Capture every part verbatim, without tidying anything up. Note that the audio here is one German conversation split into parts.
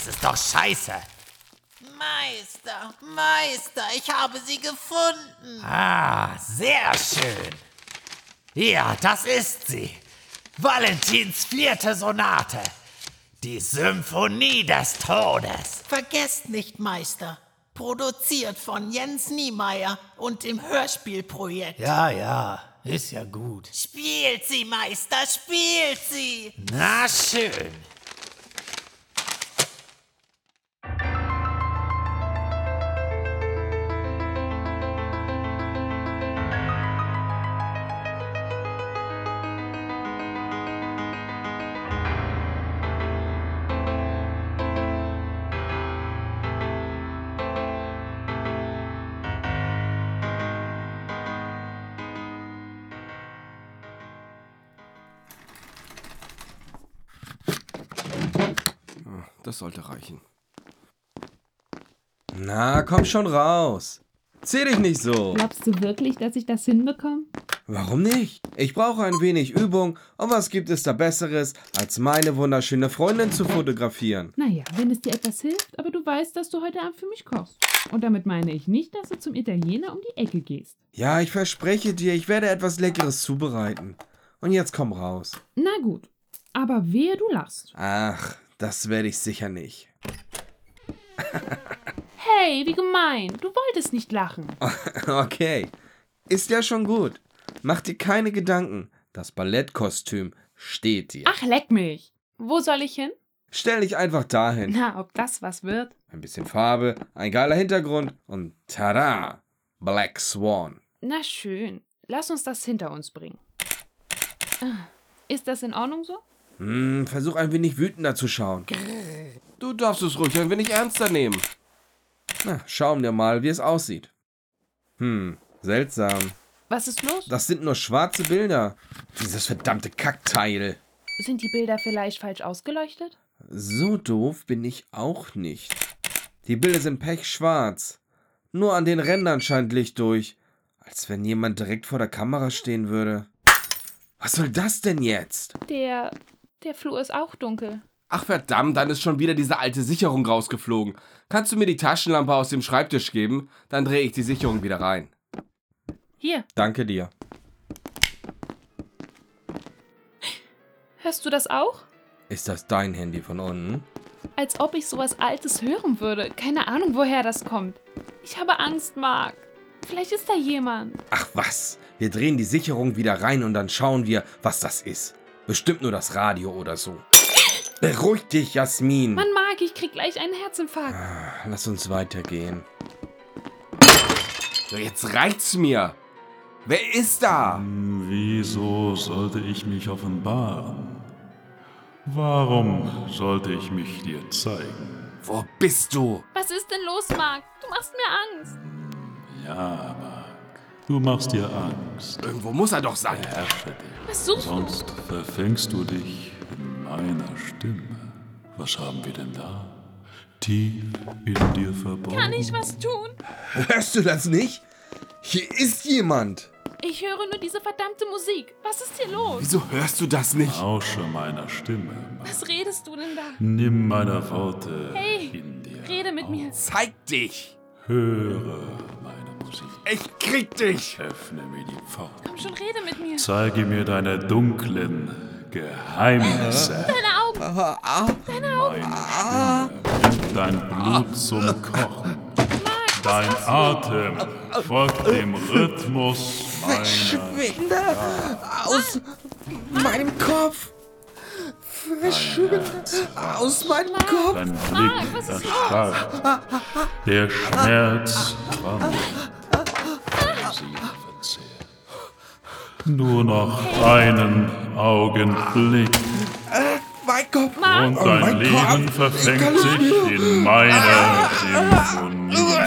Das ist doch scheiße. Meister, Meister, ich habe sie gefunden. Ah, sehr schön. Ja, das ist sie. Valentins vierte Sonate. Die Symphonie des Todes. Vergesst nicht, Meister. Produziert von Jens Niemeyer und dem Hörspielprojekt. Ja, ja, ist ja gut. Spielt sie, Meister, spielt sie. Na schön. Das sollte reichen. Na, komm schon raus. Zieh dich nicht so. Glaubst du wirklich, dass ich das hinbekomme? Warum nicht? Ich brauche ein wenig Übung. Und was gibt es da Besseres, als meine wunderschöne Freundin zu fotografieren? Naja, wenn es dir etwas hilft, aber du weißt, dass du heute Abend für mich kochst. Und damit meine ich nicht, dass du zum Italiener um die Ecke gehst. Ja, ich verspreche dir, ich werde etwas Leckeres zubereiten. Und jetzt komm raus. Na gut, aber wehe, du lachst. Ach, das werde ich sicher nicht. Hey, wie gemein. Du wolltest nicht lachen. Okay, ist ja schon gut. Mach dir keine Gedanken. Das Ballettkostüm steht dir. Ach, leck mich. Wo soll ich hin? Stell dich einfach dahin. Na, ob das was wird? Ein bisschen Farbe, ein geiler Hintergrund und tada! Black Swan. Na schön. Lass uns das hinter uns bringen. Ah, ist das in Ordnung so? Hm, versuch ein wenig wütender zu schauen. Du darfst es ruhig ein wenig ernster nehmen. Na, schauen wir mal, wie es aussieht. Hm, seltsam. Was ist los? Das sind nur schwarze Bilder. Dieses verdammte Kackteil. Sind die Bilder vielleicht falsch ausgeleuchtet? So doof bin ich auch nicht. Die Bilder sind pechschwarz. Nur an den Rändern scheint Licht durch. Als wenn jemand direkt vor der Kamera stehen würde. Was soll das denn jetzt? Der... der Flur ist auch dunkel. Ach verdammt, dann ist schon wieder diese alte Sicherung rausgeflogen. Kannst du mir die Taschenlampe aus dem Schreibtisch geben? Dann drehe ich die Sicherung wieder rein. Hier, Danke dir. hörst du das auch? Ist das dein Handy von unten? Als ob ich sowas Altes hören würde. Keine Ahnung, woher das kommt. Ich habe Angst, Marc. Vielleicht ist da jemand. Ach was, wir drehen die Sicherung wieder rein und dann schauen wir, was das ist. Bestimmt nur das Radio oder so. Beruhig dich, Jasmin. Mann, Marc, ich krieg gleich einen Herzinfarkt. Lass uns weitergehen. So, jetzt reicht's mir. Wer ist da? Wieso sollte ich mich offenbaren? Warum sollte ich mich dir zeigen? Wo bist du? Was ist denn los, Marc? Du machst mir Angst. Ja, Marc, du machst dir Angst. Irgendwo muss er doch sein. Beherrsche dich. Was suchst du? Sonst verfängst du dich in meiner Stimme. Was haben wir denn da? Tief in dir verborgen. Kann ich was tun? Hörst du das nicht? Hier ist jemand. Ich höre nur diese verdammte Musik. Was ist hier los? Wieso hörst du das nicht? Lausche meiner Stimme. Marc. Was redest du denn da? Nimm meine Worte Hey, in dir. rede mit auf. mir. Zeig dich. Höre meine Musik. Ich krieg dich. Öffne mir die Pforte. Komm schon, rede mit mir. Zeige mir deine dunklen Geheimnisse. Deine Augen. Meine Stimme bringt dein Blut zum Kochen. Dein Atem folgt dem Rhythmus meiner. Verschwinde aus meinem Kopf. Verschwinde aus meinem Kopf. Dein Blick erstarrt. Der Schmerz wandelt. Sie verzehrt. Nur noch einen Augenblick. Mein Kopf. Und Oh dein mein Leben Gott. verfängt Ich kann nicht sich in meiner Symphonie.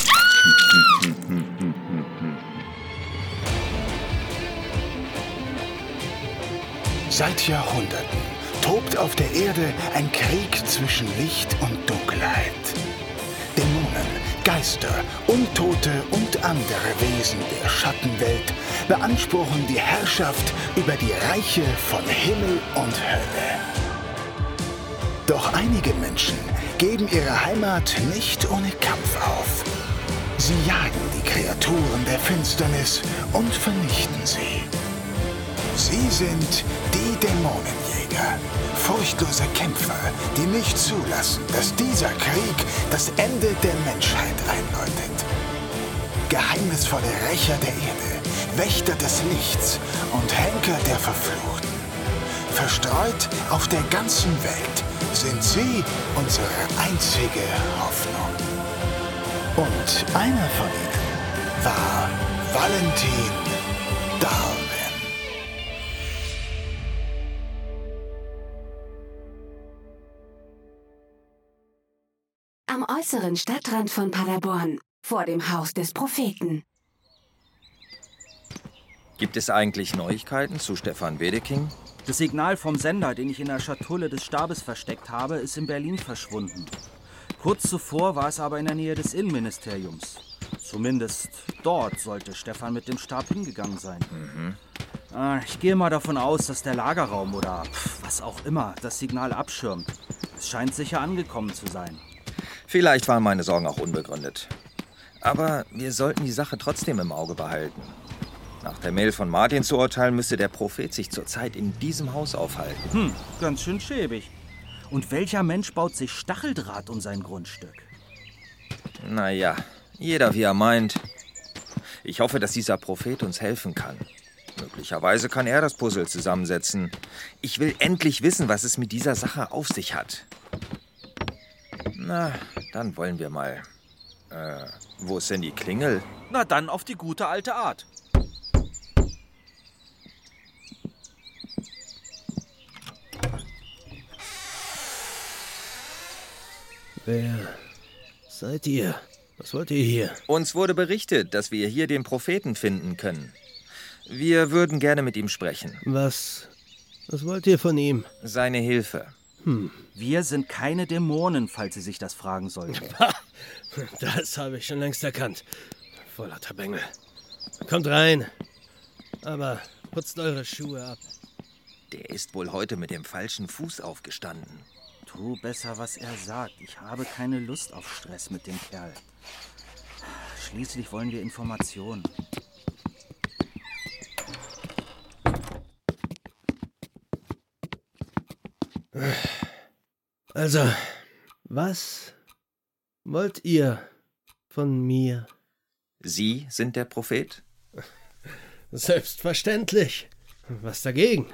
Seit Jahrhunderten tobt auf der Erde ein Krieg zwischen Licht und Dunkelheit. Dämonen, Geister, Untote und andere Wesen der Schattenwelt beanspruchen die Herrschaft über die Reiche von Himmel und Hölle. Doch einige Menschen geben ihre Heimat nicht ohne Kampf auf. Sie jagen die Kreaturen der Finsternis und vernichten sie. Sie sind die Dämonenjäger, furchtlose Kämpfer, die nicht zulassen, dass dieser Krieg das Ende der Menschheit einläutet. Geheimnisvolle Rächer der Erde, Wächter des Lichts und Henker der Verfluchten. Verstreut auf der ganzen Welt sind sie unsere einzige Hoffnung. Und einer von ihnen war Valentin Darwin. Am äußeren Stadtrand von Paderborn, vor dem Haus des Propheten. Gibt es eigentlich Neuigkeiten zu Stefan Wedeking? Das Signal vom Sender, den ich in der Schatulle des Stabes versteckt habe, ist in Berlin verschwunden. Kurz zuvor war es aber in der Nähe des Innenministeriums. Zumindest dort sollte Stefan mit dem Stab hingegangen sein. Mhm. Ich gehe mal davon aus, dass der Lagerraum oder was auch immer das Signal abschirmt. Es scheint sicher angekommen zu sein. Vielleicht waren meine Sorgen auch unbegründet. Aber wir sollten die Sache trotzdem im Auge behalten. Nach der Mail von Martin zu urteilen, müsste der Prophet sich zurzeit in diesem Haus aufhalten. Hm, ganz schön schäbig. Und welcher Mensch baut sich Stacheldraht um sein Grundstück? Naja, jeder wie er meint. Ich hoffe, dass dieser Prophet uns helfen kann. Möglicherweise kann er das Puzzle zusammensetzen. Ich will endlich wissen, was es mit dieser Sache auf sich hat. Na, dann wollen wir mal. Äh, wo ist denn die Klingel? Na dann auf die gute alte Art. Wer seid ihr? Was wollt ihr hier? Uns wurde berichtet, dass wir hier den Propheten finden können. Wir würden gerne mit ihm sprechen. Was? Was wollt ihr von ihm? Seine Hilfe. Hm. Wir sind keine Dämonen, falls Sie sich das fragen sollten. Das habe ich schon längst erkannt. Voller Bengel. Kommt rein. Aber putzt eure Schuhe ab. Der ist wohl heute mit dem falschen Fuß aufgestanden. Tu besser, was er sagt. Ich habe keine Lust auf Stress mit dem Kerl. Schließlich wollen wir Informationen. Also, was wollt ihr von mir? Sie sind der Prophet? Selbstverständlich. Was dagegen?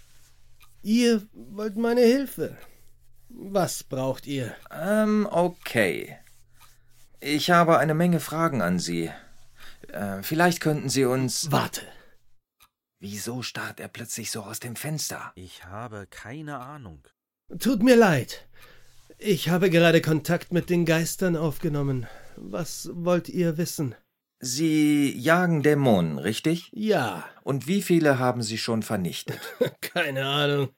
Ihr wollt meine Hilfe. Was braucht ihr? Ähm, okay. Ich habe eine Menge Fragen an Sie. Äh, vielleicht könnten Sie uns... Warte. Wieso starrt er plötzlich so aus dem Fenster? Ich habe keine Ahnung. Tut mir leid. Ich habe gerade Kontakt mit den Geistern aufgenommen. Was wollt ihr wissen? Sie jagen Dämonen, richtig? Ja. Und wie viele haben Sie schon vernichtet? Keine Ahnung.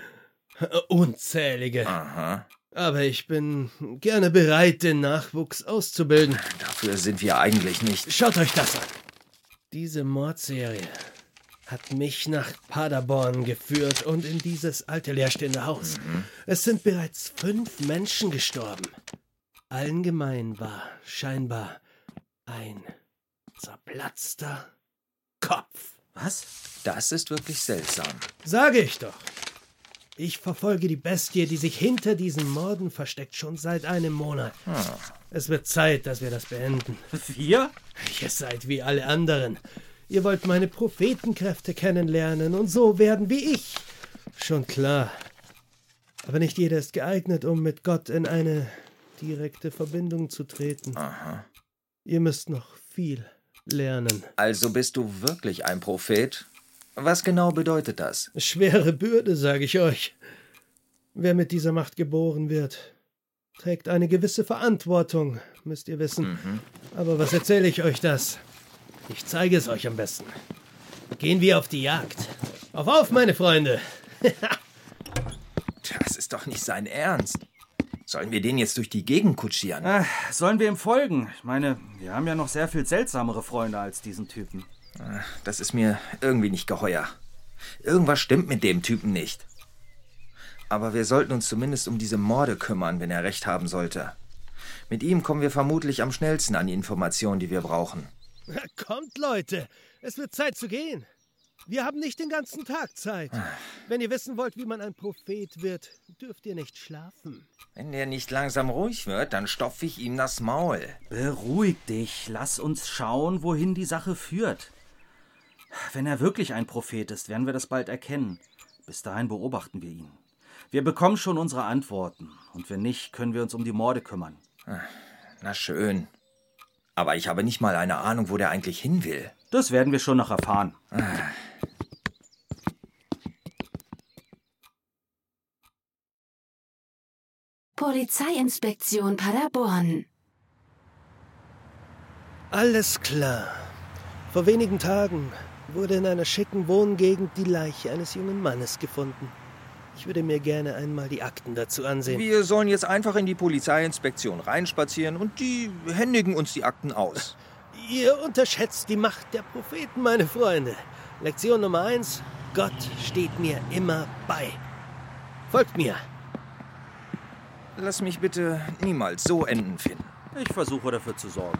Unzählige. Aha. Aber ich bin gerne bereit, den Nachwuchs auszubilden. Dafür sind wir eigentlich nicht. Schaut euch das an. Diese Mordserie hat mich nach Paderborn geführt und in dieses alte leerstehende Haus. Mhm. Es sind bereits fünf Menschen gestorben. Allen gemein war scheinbar ein zerplatzter Kopf. Was? Das ist wirklich seltsam. Sage ich doch. Ich verfolge die Bestie, die sich hinter diesen Morden versteckt, schon seit einem Monat. Hm. Es wird Zeit, dass wir das beenden. Wir? Ihr seid wie alle anderen. Ihr wollt meine Prophetenkräfte kennenlernen und so werden wie ich. Schon klar. Aber nicht jeder ist geeignet, um mit Gott in eine direkte Verbindung zu treten. Aha. Ihr müsst noch viel lernen. Also bist du wirklich ein Prophet? Was genau bedeutet das? Schwere Bürde, sage ich euch. Wer mit dieser Macht geboren wird, trägt eine gewisse Verantwortung, müsst ihr wissen. Mhm. Aber was erzähle ich euch das? Ich zeige es euch am besten. Gehen wir auf die Jagd. Auf, auf, meine Freunde! Das ist doch nicht sein Ernst. Sollen wir den jetzt durch die Gegend kutschieren? Äh, sollen wir ihm folgen? Ich meine, wir haben ja noch sehr viel seltsamere Freunde als diesen Typen. Das ist mir irgendwie nicht geheuer. Irgendwas stimmt mit dem Typen nicht. Aber wir sollten uns zumindest um diese Morde kümmern, wenn er recht haben sollte. Mit ihm kommen wir vermutlich am schnellsten an die Informationen, die wir brauchen. Na, kommt, Leute, es wird Zeit zu gehen. Wir haben nicht den ganzen Tag Zeit. Wenn ihr wissen wollt, wie man ein Prophet wird, dürft ihr nicht schlafen. Wenn der nicht langsam ruhig wird, dann stopfe ich ihm das Maul. Beruhig dich, lass uns schauen, wohin die Sache führt. Wenn er wirklich ein Prophet ist, werden wir das bald erkennen. Bis dahin beobachten wir ihn. Wir bekommen schon unsere Antworten. Und wenn nicht, können wir uns um die Morde kümmern. Na schön. Aber ich habe nicht mal eine Ahnung, wo der eigentlich hin will. Das werden wir schon noch erfahren. Polizeiinspektion Paderborn. Alles klar. Vor wenigen Tagen wurde in einer schicken Wohngegend die Leiche eines jungen Mannes gefunden. Ich würde mir gerne einmal die Akten dazu ansehen. Wir sollen jetzt einfach in die Polizeiinspektion reinspazieren und die händigen uns die Akten aus. Ihr unterschätzt die Macht der Propheten, meine Freunde. Lektion Nummer eins: Gott steht mir immer bei. Folgt mir. Lass mich bitte niemals so enden, Finn. Ich versuche dafür zu sorgen.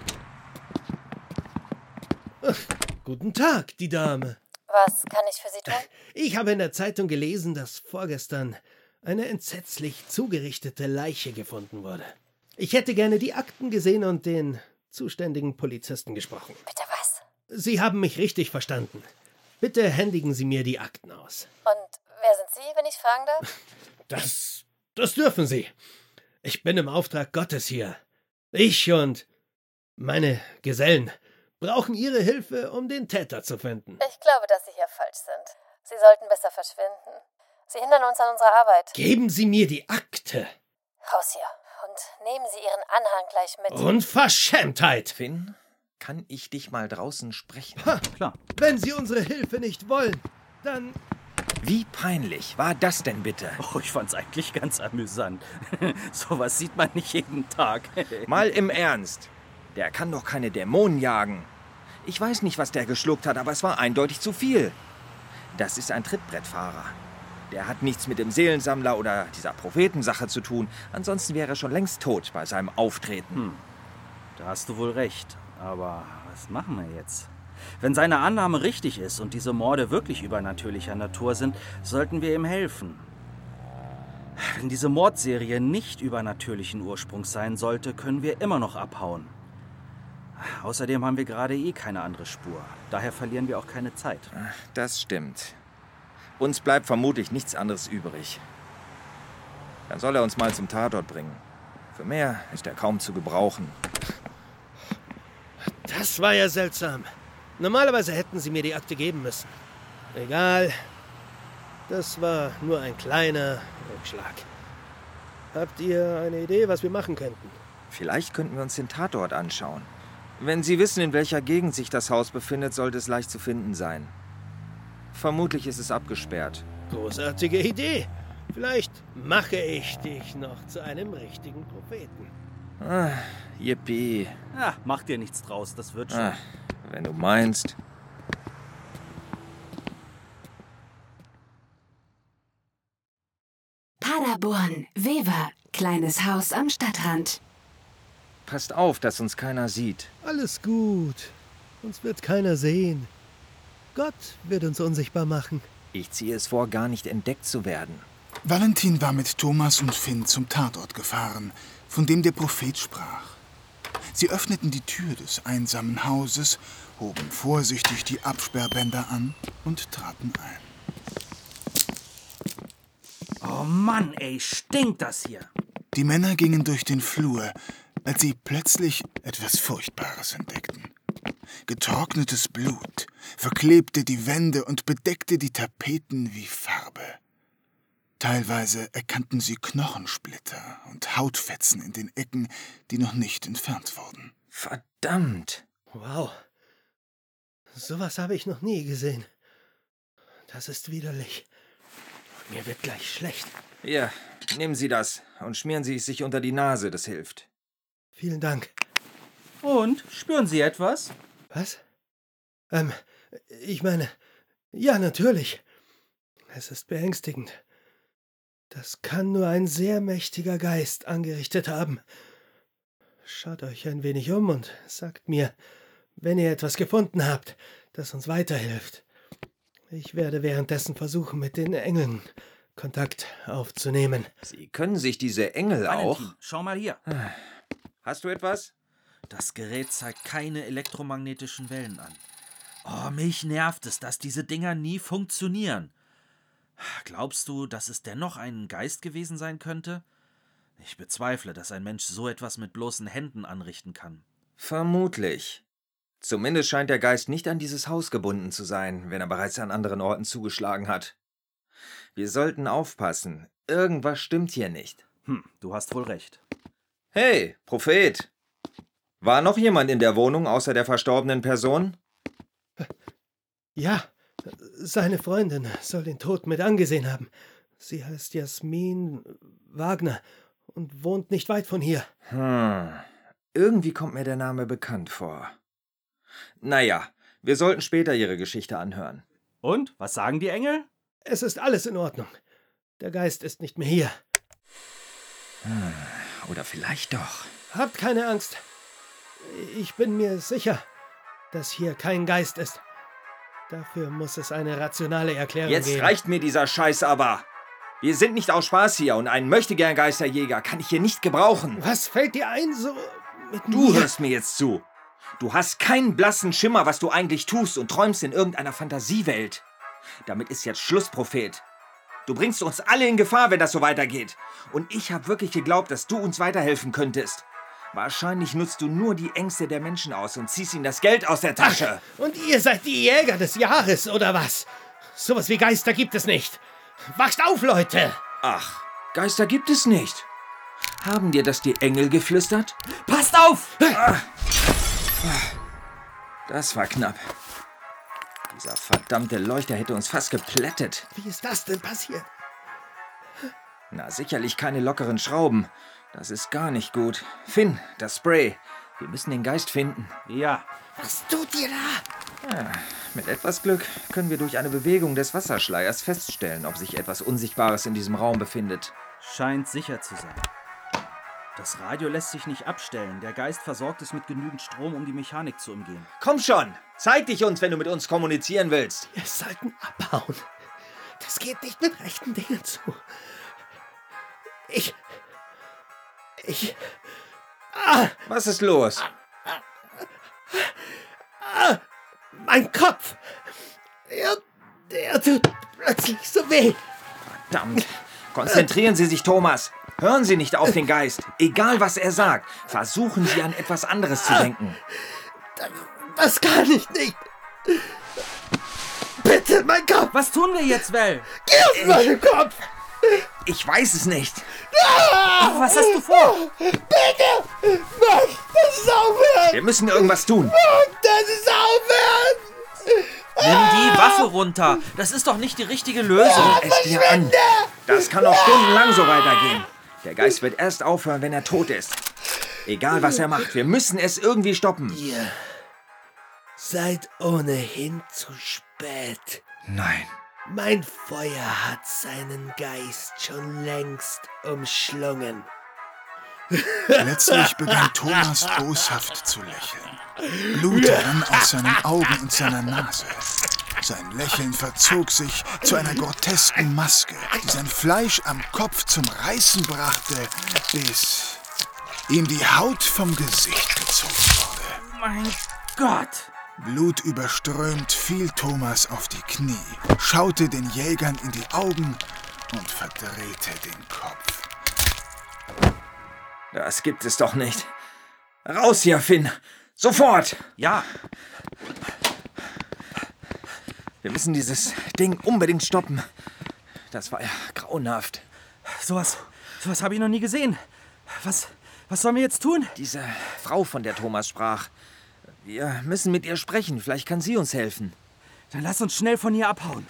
Ach, guten Tag, die Dame. Was kann ich für Sie tun? Ich habe in der Zeitung gelesen, dass vorgestern eine entsetzlich zugerichtete Leiche gefunden wurde. Ich hätte gerne die Akten gesehen und den zuständigen Polizisten gesprochen. Bitte was? Sie haben mich richtig verstanden. Bitte händigen Sie mir die Akten aus. Und wer sind Sie, wenn ich fragen darf? Das, das dürfen Sie. Ich bin im Auftrag Gottes hier. Ich und meine Gesellen brauchen Ihre Hilfe, um den Täter zu finden. Ich glaube, dass Sie hier falsch sind. Sie sollten besser verschwinden. Sie hindern uns an unserer Arbeit. Geben Sie mir die Akte. Raus hier. Und nehmen Sie Ihren Anhang gleich mit. Unverschämtheit! Finn, kann ich dich mal draußen sprechen? Ha, klar. Wenn Sie unsere Hilfe nicht wollen, dann... Wie peinlich war das denn bitte? Oh, ich fand's eigentlich ganz amüsant. Sowas sieht man nicht jeden Tag. Mal im Ernst. Der kann doch keine Dämonen jagen. Ich weiß nicht, was der geschluckt hat, aber es war eindeutig zu viel. Das ist ein Trittbrettfahrer. Der hat nichts mit dem Seelensammler oder dieser Prophetensache zu tun. Ansonsten wäre er schon längst tot bei seinem Auftreten. Hm. Da hast du wohl recht. Aber was machen wir jetzt? Wenn seine Annahme richtig ist und diese Morde wirklich übernatürlicher Natur sind, sollten wir ihm helfen. Wenn diese Mordserie nicht übernatürlichen Ursprungs sein sollte, können wir immer noch abhauen. Außerdem haben wir gerade eh keine andere Spur. Daher verlieren wir auch keine Zeit. Das stimmt. Uns bleibt vermutlich nichts anderes übrig. Dann soll er uns mal zum Tatort bringen. Für mehr ist er kaum zu gebrauchen. Das war ja seltsam. Normalerweise hätten Sie mir die Akte geben müssen. Egal. Das war nur ein kleiner Rückschlag. Habt ihr eine Idee, was wir machen könnten? Vielleicht könnten wir uns den Tatort anschauen. Wenn Sie wissen, in welcher Gegend sich das Haus befindet, sollte es leicht zu finden sein. Vermutlich ist es abgesperrt. Großartige Idee. Vielleicht mache ich dich noch zu einem richtigen Propheten. Ah, yippie. Ja, mach dir nichts draus, das wird schon. Ah, wenn du meinst. Paderborn, Wever, kleines Haus am Stadtrand. Passt auf, dass uns keiner sieht. Alles gut. Uns wird keiner sehen. Gott wird uns unsichtbar machen. Ich ziehe es vor, gar nicht entdeckt zu werden. Valentin war mit Thomas und Finn zum Tatort gefahren, von dem der Prophet sprach. Sie öffneten die Tür des einsamen Hauses, hoben vorsichtig die Absperrbänder an und traten ein. Oh Mann, ey, stinkt das hier. Die Männer gingen durch den Flur, als sie plötzlich etwas Furchtbares entdeckten. Getrocknetes Blut verklebte die Wände und bedeckte die Tapeten wie Farbe. Teilweise erkannten sie Knochensplitter und Hautfetzen in den Ecken, die noch nicht entfernt wurden. Verdammt! Wow. Sowas habe ich noch nie gesehen. Das ist widerlich. Mir wird gleich schlecht. Ja, nehmen Sie das und schmieren Sie es sich unter die Nase, das hilft. Vielen Dank. Und, spüren Sie etwas? Was? Ähm, ich meine, ja, natürlich. Es ist beängstigend. Das kann nur ein sehr mächtiger Geist angerichtet haben. Schaut euch ein wenig um und sagt mir, wenn ihr etwas gefunden habt, das uns weiterhilft. Ich werde währenddessen versuchen, mit den Engeln Kontakt aufzunehmen. Sie können sich diese Engel Valentin, auch... schau mal hier. Hast du etwas? Das Gerät zeigt keine elektromagnetischen Wellen an. Oh, mich nervt es, dass diese Dinger nie funktionieren. Glaubst du, dass es dennoch ein Geist gewesen sein könnte? Ich bezweifle, dass ein Mensch so etwas mit bloßen Händen anrichten kann. Vermutlich. Zumindest scheint der Geist nicht an dieses Haus gebunden zu sein, wenn er bereits an anderen Orten zugeschlagen hat. Wir sollten aufpassen. Irgendwas stimmt hier nicht. Hm, du hast wohl recht. Hey, Prophet! War noch jemand in der Wohnung außer der verstorbenen Person? Ja, seine Freundin soll den Tod mit angesehen haben. Sie heißt Jasmin Wagner und wohnt nicht weit von hier. Hm, irgendwie kommt mir der Name bekannt vor. Naja, wir sollten später ihre Geschichte anhören. Und, was sagen die Engel? Es ist alles in Ordnung. Der Geist ist nicht mehr hier. Hm, oder vielleicht doch. Habt keine Angst. Ich bin mir sicher, dass hier kein Geist ist. Dafür muss es eine rationale Erklärung Jetzt geben. Jetzt reicht mir dieser Scheiß aber. Wir sind nicht aus Spaß hier und einen Möchtegern-Geisterjäger kann ich hier nicht gebrauchen. Was fällt dir ein, so mit Du mir? hörst mir jetzt zu. Du hast keinen blassen Schimmer, was du eigentlich tust und träumst in irgendeiner Fantasiewelt. Damit ist jetzt Schluss, Prophet. Du bringst uns alle in Gefahr, wenn das so weitergeht. Und ich habe wirklich geglaubt, dass du uns weiterhelfen könntest. Wahrscheinlich nutzt du nur die Ängste der Menschen aus und ziehst ihnen das Geld aus der Tasche. Ach, und ihr seid die Jäger des Jahres, oder was? Sowas wie Geister gibt es nicht. Wacht auf, Leute! Ach, Geister gibt es nicht. Haben dir das die Engel geflüstert? Passt auf! Das war knapp. Dieser verdammte Leuchter hätte uns fast geplättet. Wie ist das denn passiert? Na, sicherlich keine lockeren Schrauben. Das ist gar nicht gut. Finn, das Spray. Wir müssen den Geist finden. Ja. Was tut ihr da? Ja, mit etwas Glück können wir durch eine Bewegung des Wasserschleiers feststellen, ob sich etwas Unsichtbares in diesem Raum befindet. Scheint sicher zu sein. Das Radio lässt sich nicht abstellen. Der Geist versorgt es mit genügend Strom, um die Mechanik zu umgehen. Komm schon! Zeig dich uns, wenn du mit uns kommunizieren willst. Wir sollten abhauen. Das geht nicht mit rechten Dingen zu. Ich... Ich... Ah! Was ist los? Ah, mein Kopf! Er, er tut plötzlich so weh. Verdammt! Konzentrieren Sie sich, Thomas! Hören Sie nicht auf den Geist. Egal, was er sagt. Versuchen Sie, an etwas anderes zu denken. Das, das kann ich nicht. Bitte, mein Kopf! Was tun wir jetzt, Vel? Geh aus meinem Kopf! Ich weiß es nicht. Ah, was hast du vor? Bitte! Mach das aufhören! Wir müssen irgendwas tun. Mach das aufhören! Nimm die Waffe runter. Das ist doch nicht die richtige Lösung. Es dir an. Das kann noch stundenlang so weitergehen. Der Geist wird erst aufhören, wenn er tot ist. Egal, was er macht, wir müssen es irgendwie stoppen. Ihr seid ohnehin zu spät. Nein. Mein Feuer hat seinen Geist schon längst umschlungen. Plötzlich begann Thomas boshaft zu lächeln. Blut rann aus seinen Augen und seiner Nase. Sein Lächeln verzog sich zu einer grotesken Maske, die sein Fleisch am Kopf zum Reißen brachte, bis ihm die Haut vom Gesicht gezogen wurde. Mein Gott! Blutüberströmt fiel Thomas auf die Knie, schaute den Jägern in die Augen und verdrehte den Kopf. Das gibt es doch nicht. Raus hier, Finn! Sofort! Ja. Wir müssen dieses Ding unbedingt stoppen. Das war ja grauenhaft. Sowas, sowas habe ich noch nie gesehen. Was, was sollen wir jetzt tun? Diese Frau, von der Thomas sprach. Wir müssen mit ihr sprechen. Vielleicht kann sie uns helfen. Dann lass uns schnell von hier abhauen.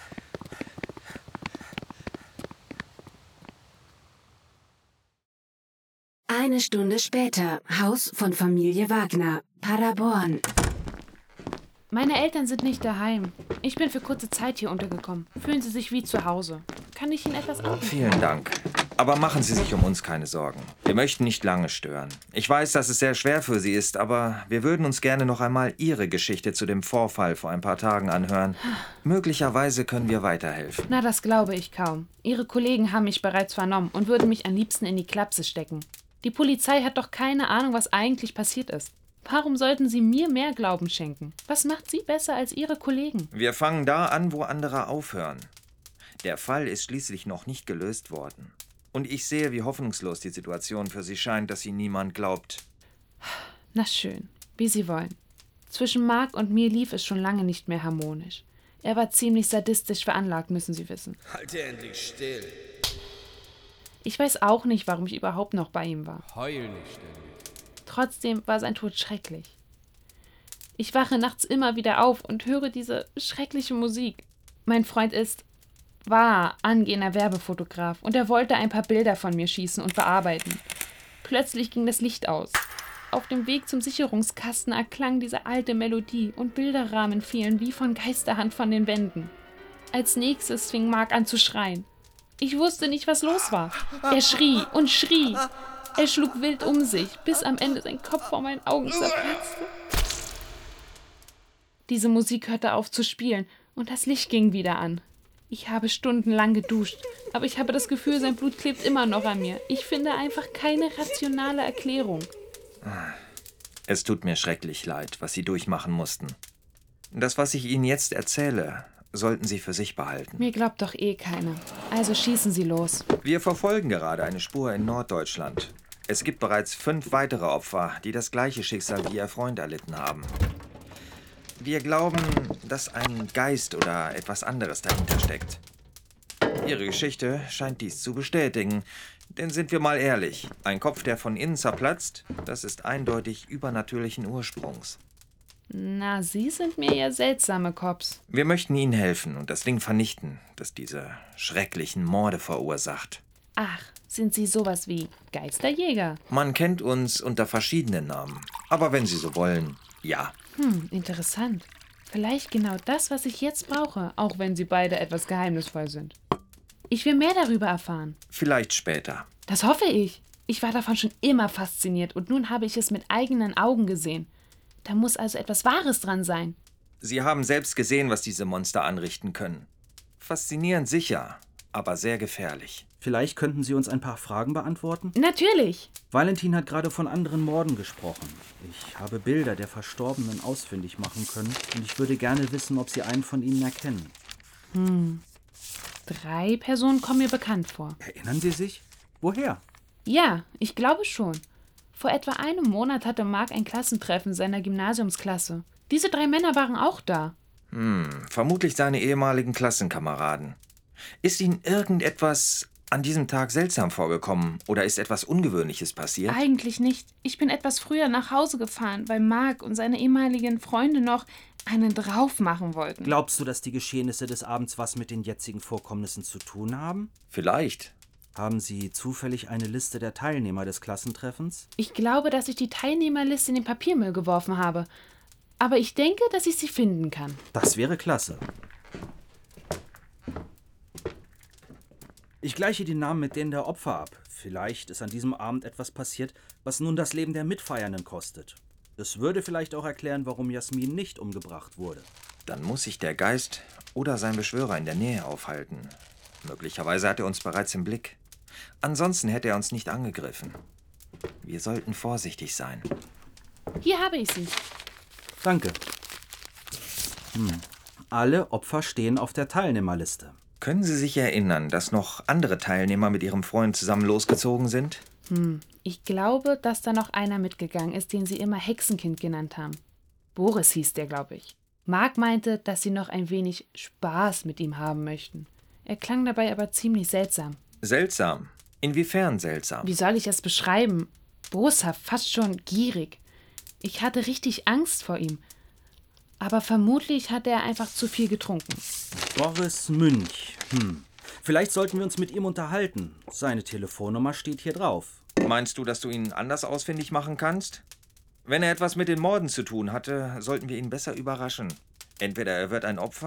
Eine Stunde später, Haus von Familie Wagner, Paderborn. Meine Eltern sind nicht daheim. Ich bin für kurze Zeit hier untergekommen. Fühlen Sie sich wie zu Hause. Kann ich Ihnen etwas anbieten? Vielen Dank. Aber machen Sie sich um uns keine Sorgen. Wir möchten nicht lange stören. Ich weiß, dass es sehr schwer für Sie ist, aber wir würden uns gerne noch einmal Ihre Geschichte zu dem Vorfall vor ein paar Tagen anhören. Möglicherweise können wir weiterhelfen. Na, das glaube ich kaum. Ihre Kollegen haben mich bereits vernommen und würden mich am liebsten in die Klapse stecken. Die Polizei hat doch keine Ahnung, was eigentlich passiert ist. Warum sollten Sie mir mehr Glauben schenken? Was macht Sie besser als Ihre Kollegen? Wir fangen da an, wo andere aufhören. Der Fall ist schließlich noch nicht gelöst worden. Und ich sehe, wie hoffnungslos die Situation für Sie scheint, dass Ihnen niemand glaubt. Na schön, wie Sie wollen. Zwischen Mark und mir lief es schon lange nicht mehr harmonisch. Er war ziemlich sadistisch veranlagt, müssen Sie wissen. Halte endlich still. Ich weiß auch nicht, warum ich überhaupt noch bei ihm war. Heul nicht ständig. Trotzdem war sein Tod schrecklich. Ich wache nachts immer wieder auf und höre diese schreckliche Musik. Mein Freund ist, war angehender Werbefotograf und er wollte ein paar Bilder von mir schießen und bearbeiten. Plötzlich ging das Licht aus. Auf dem Weg zum Sicherungskasten erklang diese alte Melodie und Bilderrahmen fielen wie von Geisterhand von den Wänden. Als nächstes fing Mark an zu schreien. Ich wusste nicht, was los war. Er schrie und schrie. Er schlug wild um sich, bis am Ende sein Kopf vor meinen Augen zerplatzte. Diese Musik hörte auf zu spielen und das Licht ging wieder an. Ich habe stundenlang geduscht, aber ich habe das Gefühl, sein Blut klebt immer noch an mir. Ich finde einfach keine rationale Erklärung. Es tut mir schrecklich leid, was Sie durchmachen mussten. Das, was ich Ihnen jetzt erzähle, sollten Sie für sich behalten. Mir glaubt doch eh keiner. Also schießen Sie los. Wir verfolgen gerade eine Spur in Norddeutschland. Es gibt bereits fünf weitere Opfer, die das gleiche Schicksal wie Ihr Freund erlitten haben. Wir glauben, dass ein Geist oder etwas anderes dahinter steckt. Ihre Geschichte scheint dies zu bestätigen. Denn sind wir mal ehrlich, ein Kopf, der von innen zerplatzt, das ist eindeutig übernatürlichen Ursprungs. Na, Sie sind mir ja seltsame Cops. Wir möchten Ihnen helfen und das Ding vernichten, das diese schrecklichen Morde verursacht. Ach, sind Sie sowas wie Geisterjäger? Man kennt uns unter verschiedenen Namen. Aber wenn Sie so wollen, ja. Hm, interessant. Vielleicht genau das, was ich jetzt brauche, auch wenn Sie beide etwas geheimnisvoll sind. Ich will mehr darüber erfahren. Vielleicht später. Das hoffe ich. Ich war davon schon immer fasziniert und nun habe ich es mit eigenen Augen gesehen. Da muss also etwas Wahres dran sein. Sie haben selbst gesehen, was diese Monster anrichten können. Faszinierend sicher, aber sehr gefährlich. Vielleicht könnten Sie uns ein paar Fragen beantworten? Natürlich. Valentin hat gerade von anderen Morden gesprochen. Ich habe Bilder der Verstorbenen ausfindig machen können und ich würde gerne wissen, ob Sie einen von ihnen erkennen. Hm. Drei Personen kommen mir bekannt vor. Erinnern Sie sich? Woher? Ja, ich glaube schon. Vor etwa einem Monat hatte Mark ein Klassentreffen seiner Gymnasiumsklasse. Diese drei Männer waren auch da. Hm, vermutlich seine ehemaligen Klassenkameraden. Ist Ihnen irgendetwas an diesem Tag seltsam vorgekommen oder ist etwas Ungewöhnliches passiert? Eigentlich nicht. Ich bin etwas früher nach Hause gefahren, weil Mark und seine ehemaligen Freunde noch einen drauf machen wollten. Glaubst du, dass die Geschehnisse des Abends was mit den jetzigen Vorkommnissen zu tun haben? Vielleicht. Haben Sie zufällig eine Liste der Teilnehmer des Klassentreffens? Ich glaube, dass ich die Teilnehmerliste in den Papiermüll geworfen habe. Aber ich denke, dass ich sie finden kann. Das wäre klasse. Ich gleiche die Namen mit denen der Opfer ab. Vielleicht ist an diesem Abend etwas passiert, was nun das Leben der Mitfeiernden kostet. Es würde vielleicht auch erklären, warum Jasmin nicht umgebracht wurde. Dann muss sich der Geist oder sein Beschwörer in der Nähe aufhalten. Möglicherweise hat er uns bereits im Blick. Ansonsten hätte er uns nicht angegriffen. Wir sollten vorsichtig sein. Hier habe ich sie. Danke. Hm. Alle Opfer stehen auf der Teilnehmerliste. Können Sie sich erinnern, dass noch andere Teilnehmer mit Ihrem Freund zusammen losgezogen sind? Hm, ich glaube, dass da noch einer mitgegangen ist, den Sie immer Hexenkind genannt haben. Boris hieß der, glaube ich. Mark meinte, dass Sie noch ein wenig Spaß mit ihm haben möchten. Er klang dabei aber ziemlich seltsam. Seltsam? Inwiefern seltsam? Wie soll ich es beschreiben? Boshaft, fast schon gierig. Ich hatte richtig Angst vor ihm. Aber vermutlich hat er einfach zu viel getrunken. Boris Münch. Hm. Vielleicht sollten wir uns mit ihm unterhalten. Seine Telefonnummer steht hier drauf. Meinst du, dass du ihn anders ausfindig machen kannst? Wenn er etwas mit den Morden zu tun hatte, sollten wir ihn besser überraschen. Entweder er wird ein Opfer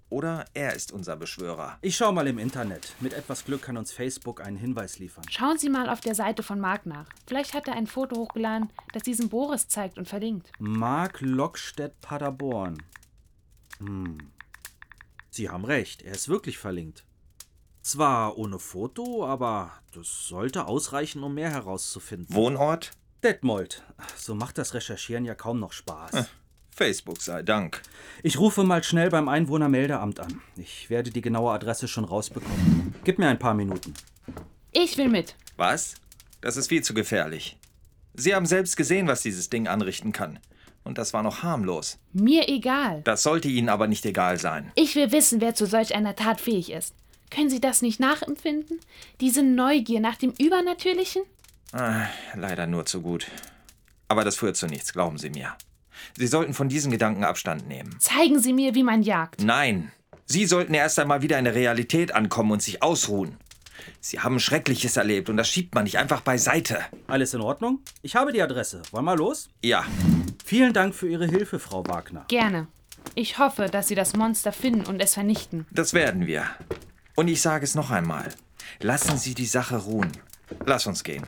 Oder er ist unser Beschwörer. Ich schau mal im Internet. Mit etwas Glück kann uns Facebook einen Hinweis liefern. Schauen Sie mal auf der Seite von Mark nach. Vielleicht hat er ein Foto hochgeladen, das diesen Boris zeigt und verlinkt. Mark Lockstedt Paderborn. Hm. Sie haben recht, er ist wirklich verlinkt. Zwar ohne Foto, aber das sollte ausreichen, um mehr herauszufinden. Wohnort? Detmold. So macht das Recherchieren ja kaum noch Spaß. Hm. Facebook sei Dank. Ich rufe mal schnell beim Einwohnermeldeamt an. Ich werde die genaue Adresse schon rausbekommen. Gib mir ein paar Minuten. Ich will mit. Was? Das ist viel zu gefährlich. Sie haben selbst gesehen, was dieses Ding anrichten kann. Und das war noch harmlos. Mir egal. Das sollte Ihnen aber nicht egal sein. Ich will wissen, wer zu solch einer Tat fähig ist. Können Sie das nicht nachempfinden? Diese Neugier nach dem Übernatürlichen? Ah, leider nur zu gut. Aber das führt zu nichts, glauben Sie mir. Sie sollten von diesen Gedanken Abstand nehmen. Zeigen Sie mir, wie man jagt. Nein, Sie sollten erst einmal wieder in der Realität ankommen und sich ausruhen. Sie haben Schreckliches erlebt und das schiebt man nicht einfach beiseite. Alles in Ordnung? Ich habe die Adresse. Wollen wir los? Ja. Vielen Dank für Ihre Hilfe, Frau Wagner. Gerne. Ich hoffe, dass Sie das Monster finden und es vernichten. Das werden wir. Und ich sage es noch einmal. Lassen Sie die Sache ruhen. Lass uns gehen.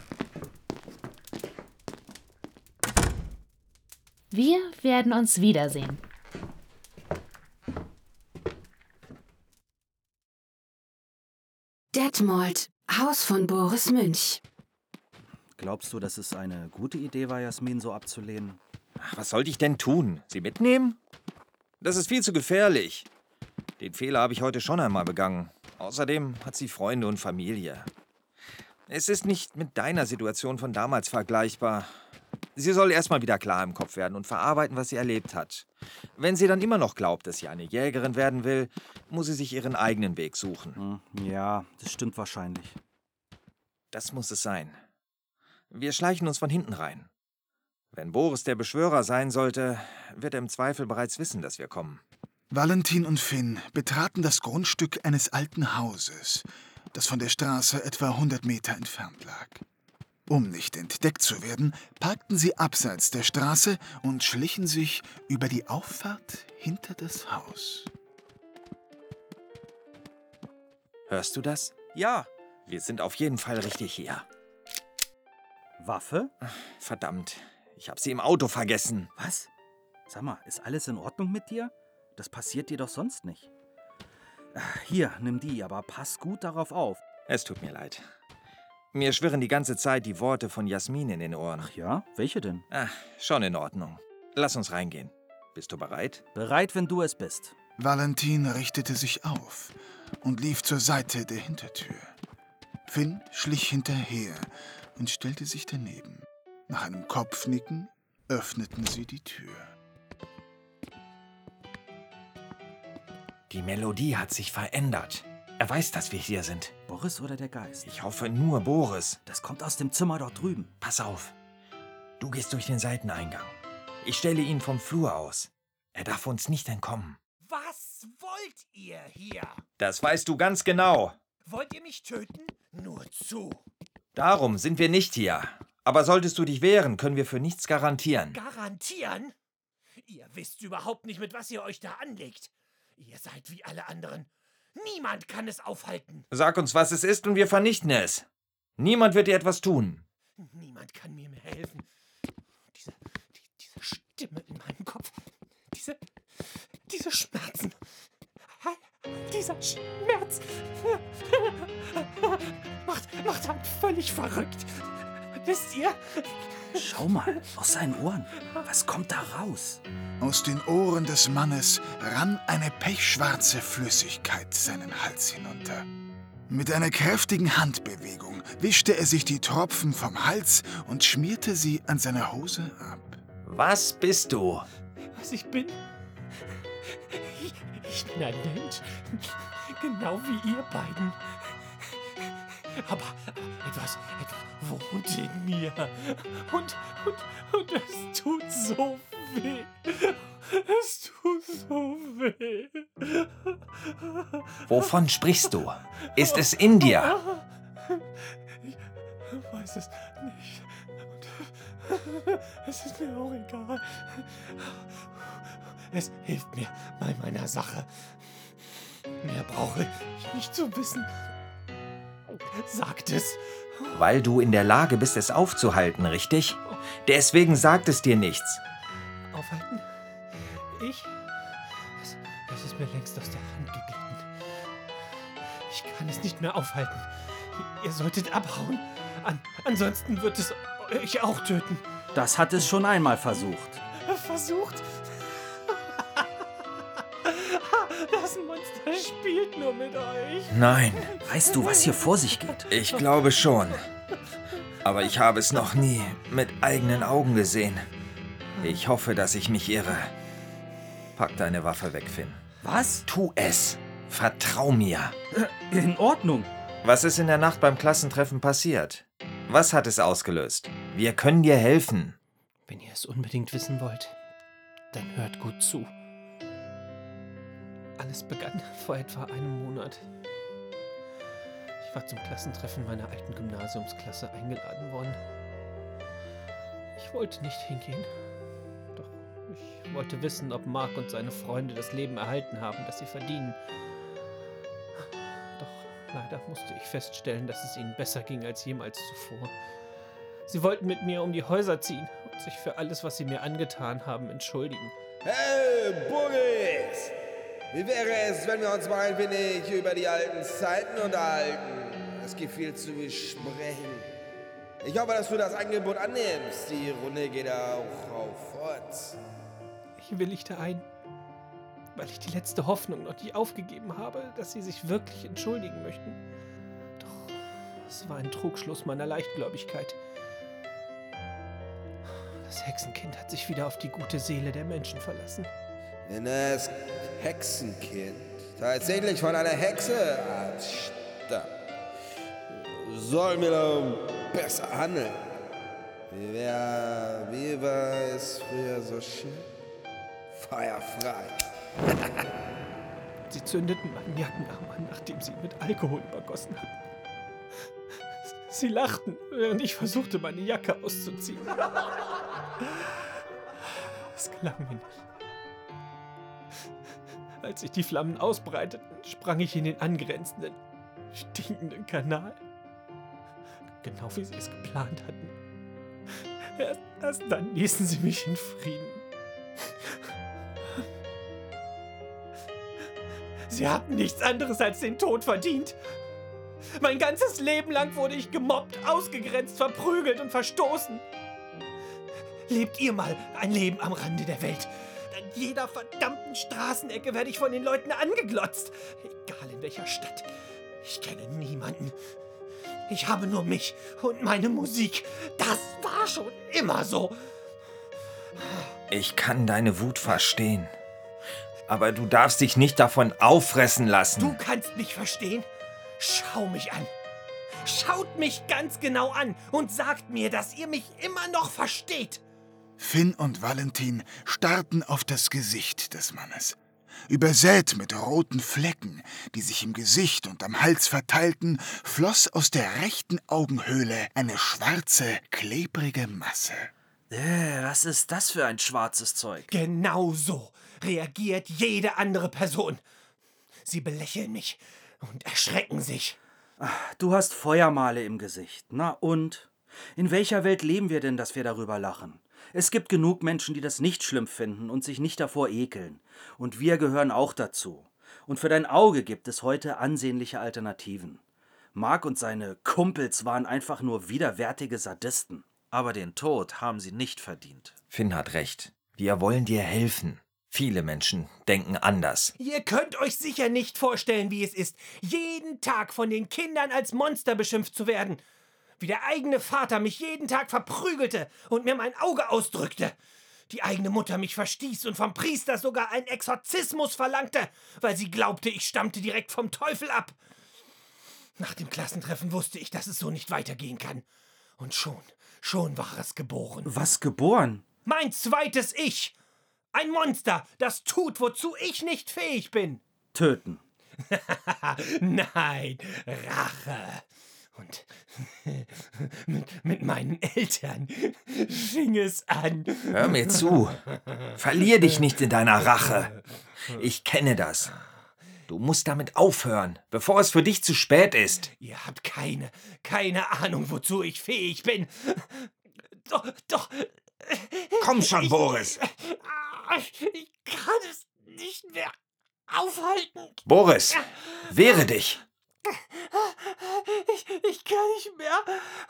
Wir werden uns wiedersehen. Detmold, Haus von Boris Münch. Glaubst du, dass es eine gute Idee war, Jasmin so abzulehnen? Ach, was sollte ich denn tun? Sie mitnehmen? Das ist viel zu gefährlich. Den Fehler habe ich heute schon einmal begangen. Außerdem hat sie Freunde und Familie. Es ist nicht mit deiner Situation von damals vergleichbar. Sie soll erstmal wieder klar im Kopf werden und verarbeiten, was sie erlebt hat. Wenn sie dann immer noch glaubt, dass sie eine Jägerin werden will, muss sie sich ihren eigenen Weg suchen. Ja, das stimmt wahrscheinlich. Das muss es sein. Wir schleichen uns von hinten rein. Wenn Boris der Beschwörer sein sollte, wird er im Zweifel bereits wissen, dass wir kommen. Valentin und Finn betraten das Grundstück eines alten Hauses, das von der Straße etwa hundert Meter entfernt lag. Um nicht entdeckt zu werden, parkten sie abseits der Straße und schlichen sich über die Auffahrt hinter das Haus. Hörst du das? Ja. Wir sind auf jeden Fall richtig hier. Waffe? Verdammt, ich habe sie im Auto vergessen. Was? Sag mal, ist alles in Ordnung mit dir? Das passiert dir doch sonst nicht. Hier, nimm die, aber pass gut darauf auf. Es tut mir leid. Mir schwirren die ganze Zeit die Worte von Jasmin in den Ohren. Ach ja? Welche denn? Ach, schon in Ordnung. Lass uns reingehen. Bist du bereit? Bereit, wenn du es bist. Valentin richtete sich auf und lief zur Seite der Hintertür. Finn schlich hinterher und stellte sich daneben. Nach einem Kopfnicken öffneten sie die Tür. Die Melodie hat sich verändert. Er weiß, dass wir hier sind. Boris oder der Geist? Ich hoffe nur Boris. Das kommt aus dem Zimmer dort drüben. Pass auf. Du gehst durch den Seiteneingang. Ich stelle ihn vom Flur aus. Er darf uns nicht entkommen. Was wollt ihr hier? Das weißt du ganz genau. Wollt ihr mich töten? Nur zu. Darum sind wir nicht hier. Aber solltest du dich wehren, können wir für nichts garantieren. Garantieren? Ihr wisst überhaupt nicht, mit was ihr euch da anlegt. Ihr seid wie alle anderen. Niemand kann es aufhalten. Sag uns, was es ist, und wir vernichten es. Niemand wird dir etwas tun. Niemand kann mir mehr helfen. Diese, die, diese Stimme in meinem Kopf. Diese, diese Schmerzen. Dieser Schmerz macht, macht halt völlig verrückt. Wisst ihr? Schau mal, aus seinen Ohren. Was kommt da raus? Aus den Ohren des Mannes rann eine pechschwarze Flüssigkeit seinen Hals hinunter. Mit einer kräftigen Handbewegung wischte er sich die Tropfen vom Hals und schmierte sie an seiner Hose ab. Was bist du? Was ich bin? Ich, ich bin ein Mensch. Genau wie ihr beiden. Aber etwas, etwas wohnt in mir. Und, und, und es tut so weh. Es tut so weh. Wovon sprichst du? Ist es in dir? Ich weiß es nicht. Und es ist mir auch egal. Es hilft mir bei meiner Sache. Mehr brauche ich nicht zu wissen. Sagt es. Weil du in der Lage bist, es aufzuhalten, richtig? Deswegen sagt es dir nichts. Aufhalten? Ich? Es, es ist mir längst aus der Hand geglitten. Ich kann es nicht mehr aufhalten. Ihr solltet abhauen. An, ansonsten wird es euch auch töten. Das hat es schon einmal versucht. Versucht? Das Monster spielt nur mit euch. Nein. Weißt du, was hier vor sich geht? Ich glaube schon. Aber ich habe es noch nie mit eigenen Augen gesehen. Ich hoffe, dass ich mich irre. Pack deine Waffe weg, Finn. Was? Tu es. Vertrau mir. In Ordnung. Was ist in der Nacht beim Klassentreffen passiert? Was hat es ausgelöst? Wir können dir helfen. Wenn ihr es unbedingt wissen wollt, dann hört gut zu. Alles begann vor etwa einem Monat. Ich war zum Klassentreffen meiner alten Gymnasiumsklasse eingeladen worden. Ich wollte nicht hingehen. Doch ich wollte wissen, ob Mark und seine Freunde das Leben erhalten haben, das sie verdienen. Doch leider musste ich feststellen, dass es ihnen besser ging als jemals zuvor. Sie wollten mit mir um die Häuser ziehen und sich für alles, was sie mir angetan haben, entschuldigen. Hey, Buggies! Wie wäre es, wenn wir uns mal ein wenig über die alten Zeiten unterhalten? Es gibt viel zu besprechen. Ich hoffe, dass du das Angebot annimmst. Die Runde geht auch auf fort. Ich willigte ein, weil ich die letzte Hoffnung noch nicht aufgegeben habe, dass sie sich wirklich entschuldigen möchten. Doch es war ein Trugschluss meiner Leichtgläubigkeit. Das Hexenkind hat sich wieder auf die gute Seele der Menschen verlassen. Wenn das Hexenkind tatsächlich von einer Hexe abstammt, sollen wir doch besser handeln. Wie, wär, wie war es früher so schön? Feuerfrei. Sie zündeten meinen Jackenarm an, nachdem sie ihn mit Alkohol übergossen hatten. Sie lachten, während ich versuchte, meine Jacke auszuziehen. Es gelang mir nicht. Als sich die Flammen ausbreiteten, sprang ich in den angrenzenden, stinkenden Kanal. Genau wie sie es geplant hatten. Erst, erst dann ließen sie mich in Frieden. Sie hatten nichts anderes als den Tod verdient. Mein ganzes Leben lang wurde ich gemobbt, ausgegrenzt, verprügelt und verstoßen. Lebt ihr mal ein Leben am Rande der Welt. An jeder verdammten Straßenecke werde ich von den Leuten angeglotzt. Egal in welcher Stadt. Ich kenne niemanden. Ich habe nur mich und meine Musik. Das war schon immer so. Ich kann deine Wut verstehen. Aber du darfst dich nicht davon auffressen lassen. Du kannst mich verstehen? Schau mich an. Schaut mich ganz genau an und sagt mir, dass ihr mich immer noch versteht. Finn und Valentin starrten auf das Gesicht des Mannes. Übersät mit roten Flecken, die sich im Gesicht und am Hals verteilten, floss aus der rechten Augenhöhle eine schwarze, klebrige Masse. Äh, was ist das für ein schwarzes Zeug? Genau so reagiert jede andere Person. Sie belächeln mich und erschrecken sich. Du hast Feuermale im Gesicht. Na und? In welcher Welt leben wir denn, dass wir darüber lachen? Es gibt genug Menschen, die das nicht schlimm finden und sich nicht davor ekeln. Und wir gehören auch dazu. Und für dein Auge gibt es heute ansehnliche Alternativen. Mark und seine Kumpels waren einfach nur widerwärtige Sadisten. Aber den Tod haben sie nicht verdient. Finn hat recht. Wir wollen dir helfen. Viele Menschen denken anders. Ihr könnt euch sicher nicht vorstellen, wie es ist, jeden Tag von den Kindern als Monster beschimpft zu werden. Wie der eigene Vater mich jeden Tag verprügelte und mir mein Auge ausdrückte. Die eigene Mutter mich verstieß und vom Priester sogar einen Exorzismus verlangte, weil sie glaubte, ich stammte direkt vom Teufel ab. Nach dem Klassentreffen wusste ich, dass es so nicht weitergehen kann. Und schon, schon war es geboren. Was geboren? Mein zweites Ich. Ein Monster, das tut, wozu ich nicht fähig bin. Töten. Nein, Rache. Und mit, mit meinen Eltern fing es an. Hör mir zu. Verlier dich nicht in deiner Rache. Ich kenne das. Du musst damit aufhören, bevor es für dich zu spät ist. Ihr habt keine, keine Ahnung, wozu ich fähig bin. Doch, doch. Komm schon, ich, Boris. Ich, ich kann es nicht mehr aufhalten. Boris, wehre dich. Ich, ich kann nicht mehr.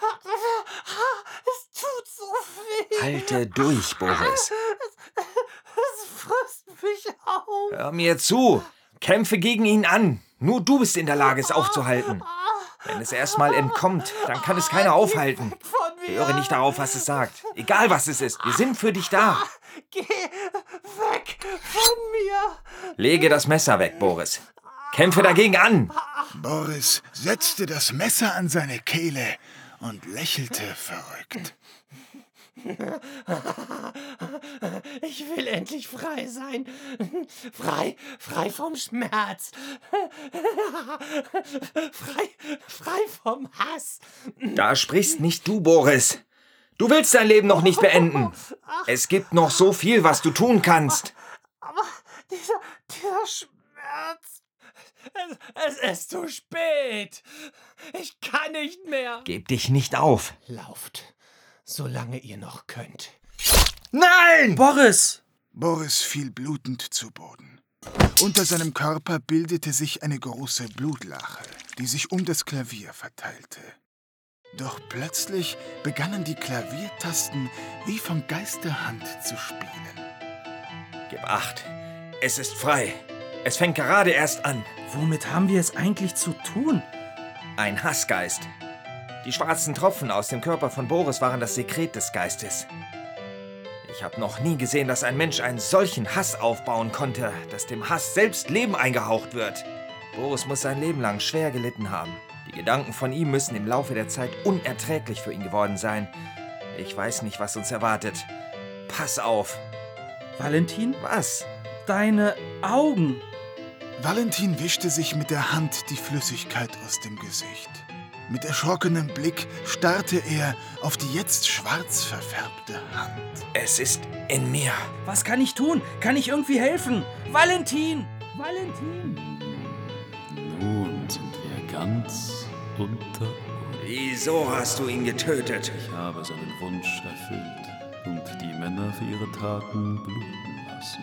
Es tut so weh. Halte durch, Boris. Es, es frisst mich auf. Hör mir zu. Kämpfe gegen ihn an. Nur du bist in der Lage, es aufzuhalten. Wenn es erstmal entkommt, dann kann es keiner aufhalten. Höre nicht darauf, was es sagt. Egal, was es ist. Wir sind für dich da. Geh weg von mir. Lege das Messer weg, Boris. Kämpfe dagegen an. Boris setzte das Messer an seine Kehle und lächelte verrückt. Ich will endlich frei sein. Frei, frei vom Schmerz. Frei, frei vom Hass. Da sprichst nicht du, Boris. Du willst dein Leben noch nicht beenden. Es gibt noch so viel, was du tun kannst. Aber dieser, dieser Schmerz. Es, es ist zu spät. Ich kann nicht mehr. Gib dich nicht auf. Lauft, solange ihr noch könnt. Nein! Boris! Boris fiel blutend zu Boden. Unter seinem Körper bildete sich eine große Blutlache, die sich um das Klavier verteilte. Doch plötzlich begannen die Klaviertasten wie von Geisterhand zu spielen. Gib acht. Es ist frei. Es fängt gerade erst an. Womit haben wir es eigentlich zu tun? Ein Hassgeist. Die schwarzen Tropfen aus dem Körper von Boris waren das Sekret des Geistes. Ich habe noch nie gesehen, dass ein Mensch einen solchen Hass aufbauen konnte, dass dem Hass selbst Leben eingehaucht wird. Boris muss sein Leben lang schwer gelitten haben. Die Gedanken von ihm müssen im Laufe der Zeit unerträglich für ihn geworden sein. Ich weiß nicht, was uns erwartet. Pass auf. Valentin? Was? Deine Augen. Valentin wischte sich mit der Hand die Flüssigkeit aus dem Gesicht. Mit erschrockenem Blick starrte er auf die jetzt schwarz verfärbte Hand. Es ist in mir. Was kann ich tun? Kann ich irgendwie helfen? Valentin! Valentin! Nun sind wir ganz unter uns. Wieso hast du ihn getötet? Ich habe seinen Wunsch erfüllt und die Männer für ihre Taten bluten lassen.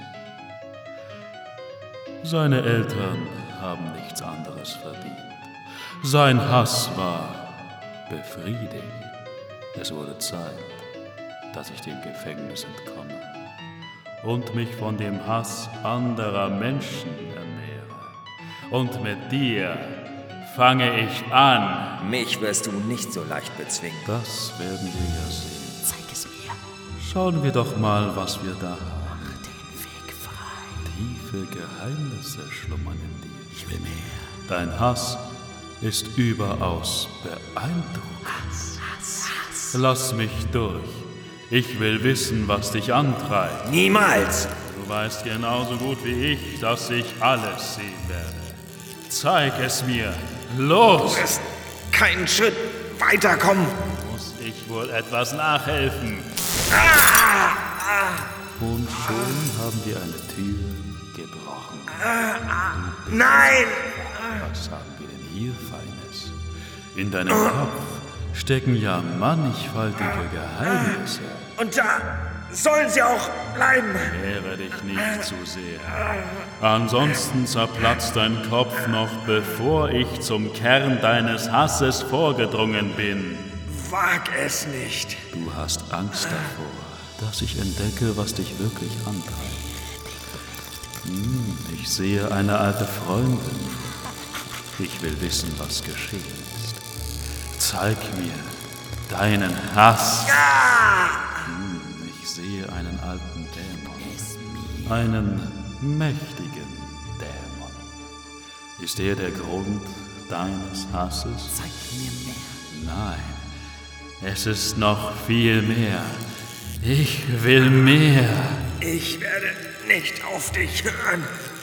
Seine Eltern haben nichts anderes verdient. Sein Hass war befriedigend. Es wurde Zeit, dass ich dem Gefängnis entkomme und mich von dem Hass anderer Menschen ernähre. Und mit dir fange ich an. Mich wirst du nicht so leicht bezwingen. Das werden wir ja sehen. Zeig es mir. Schauen wir doch mal, was wir da haben. Mach den Weg frei. Tiefe Geheimnisse schlummern in dir. Ich will mehr. Dein Hass ist überaus beeindruckend. Hass, Hass, Hass. Lass mich durch. Ich will wissen, was dich antreibt. Niemals! Du weißt genauso gut wie ich, dass ich alles sehen werde. Zeig es mir. Los! Du wirst keinen Schritt weiterkommen. Muss ich wohl etwas nachhelfen. Ah! Und schon haben wir eine Tür gebrochen. Ah! Nein! Was haben wir denn hier Feines? In deinem Kopf stecken ja mannigfaltige Geheimnisse. Und da sollen sie auch bleiben. Wehre dich nicht zu sehr. Ansonsten zerplatzt dein Kopf noch, bevor ich zum Kern deines Hasses vorgedrungen bin. Wag es nicht. Du hast Angst davor, dass ich entdecke, was dich wirklich antreibt. Hm, ich sehe eine alte Freundin. Ich will wissen, was geschehen ist. Zeig mir deinen Hass. Hm, ich sehe einen alten Dämon. Einen mächtigen Dämon. Ist er der Grund deines Hasses? Zeig mir mehr. Nein, es ist noch viel mehr. Ich will mehr. Ich werde nicht auf dich hören.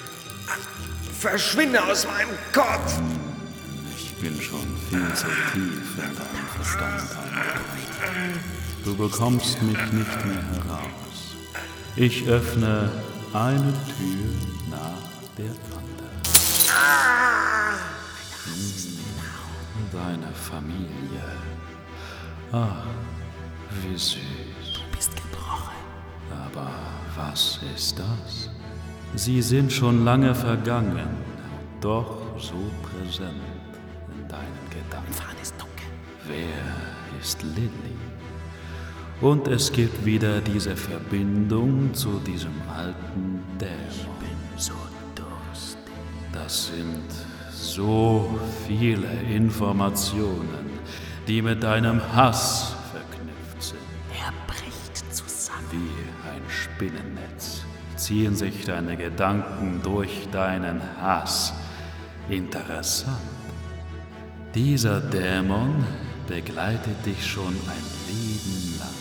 Verschwinde aus meinem Kopf. Ich bin schon viel zu tief in deinem Verstand eingedrungen. Du bekommst mich nicht mehr heraus. Ich öffne eine Tür nach der anderen. Deine Familie. Ah, wie süß. Du bist gebrochen. Aber was ist das? Sie sind schon lange vergangen, doch so präsent in deinen Gedanken. Fahren ist dunkel. Wer ist Lilly? Und es gibt wieder diese Verbindung zu diesem alten Dämon. Ich bin so durstig. Das sind so viele Informationen, die mit deinem Hass verknüpft sind. Er bricht zusammen. Wie ein Spinnennetz ziehen sich deine Gedanken durch deinen Hass. Interessant. Dieser Dämon begleitet dich schon ein Leben lang.